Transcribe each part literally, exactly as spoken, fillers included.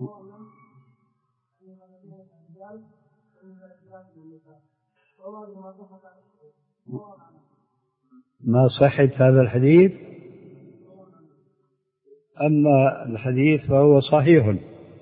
ما صحة هذا الحديث؟ أما الحديث فهو صحيح.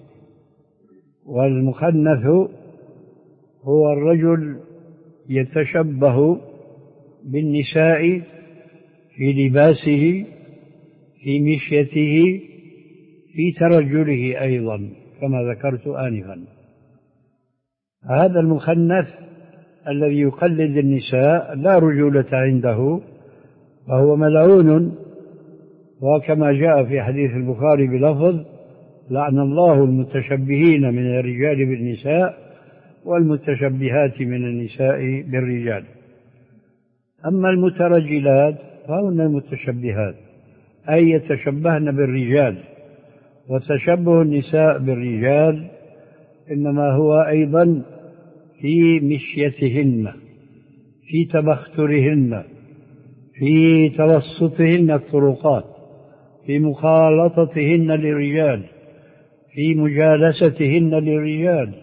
والمخنث هو الرجل يتشبه بالنساء في لباسه، في مشيته، في ترجله أيضا كما ذكرت آنفا. هذا المخنث الذي يقلد النساء لا رجولة عنده، فهو ملعون. وكما جاء في حديث البخاري بلفظ: لعن الله المتشبهين من الرجال بالنساء والمتشبهات من النساء بالرجال. أما المترجلات فهن المتشبهات، أي يتشبهن بالرجال. وتشبه النساء بالرجال إنما هو أيضا في مشيتهن، في تبخترهن، في توسطهن الطرقات، في مخالطتهن للرجال، في مجالستهن للرجال.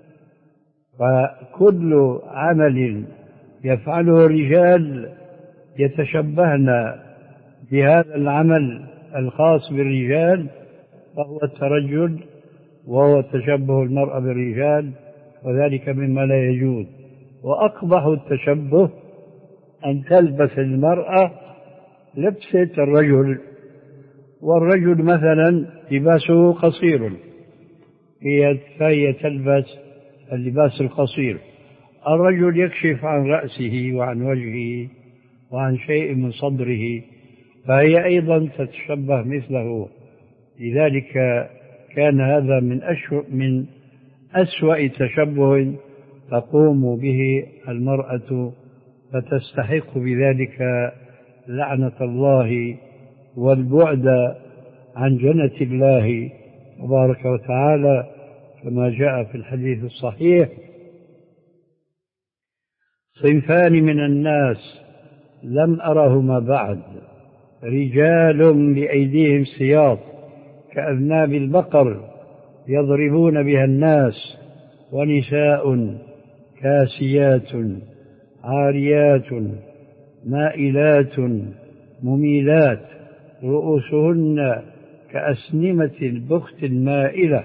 فكل عمل يفعله الرجال يتشبهن بهذا العمل الخاص بالرجال فهو الترجل، وهو تشبه المرأة بالرجال، وذلك مما لا يجوز. وأقبح التشبه أن تلبس المرأة لبسة الرجل، والرجل مثلا لباسه قصير، فهي تلبس اللباس القصير. الرجل يكشف عن رأسه وعن وجهه وعن شيء من صدره، فهي أيضا تتشبه مثله. لذلك كان هذا من أسوأ من أسوأ تشبه تقوم به المرأة، فتستحق بذلك لعنة الله والبعد عن جنة الله تبارك وتعالى، كما جاء في الحديث الصحيح: صنفان من الناس لم أرهما بعد، رجال بأيديهم سياط كأذناب البقر يضربون بها الناس، ونساء كاسيات عاريات مائلات مميلات رؤوسهن كأسنمة البخت المائلة،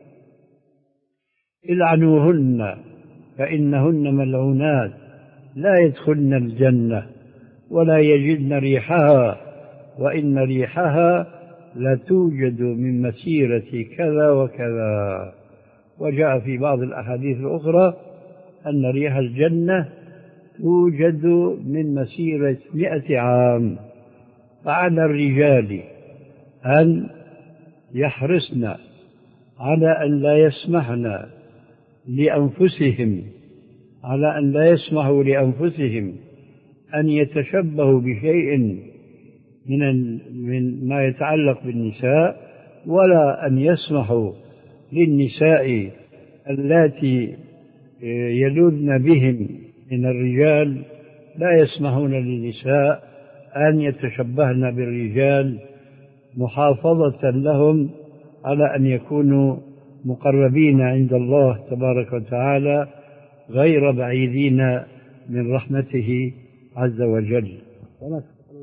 العنوهن فإنهن ملعونات لا يدخلن الجنة ولا يجدن ريحها، وإن ريحها لتوجد من مسيرة كذا وكذا. وجاء في بعض الأحاديث الأخرى أن ريح الجنة توجد من مسيرة مئة عام. فعلى الرجال أن يحرصن على أن لا يسمحن لأنفسهم على أن لا يسمحوا لأنفسهم أن يتشبهوا بشيء من من ما يتعلق بالنساء، ولا أن يسمحوا للنساء اللاتي يلوذن بهم من الرجال، لا يسمحون للنساء أن يتشبهن بالرجال، محافظة لهم على أن يكونوا مقربين عند الله تبارك وتعالى غير بعيدين من رحمته عز وجل.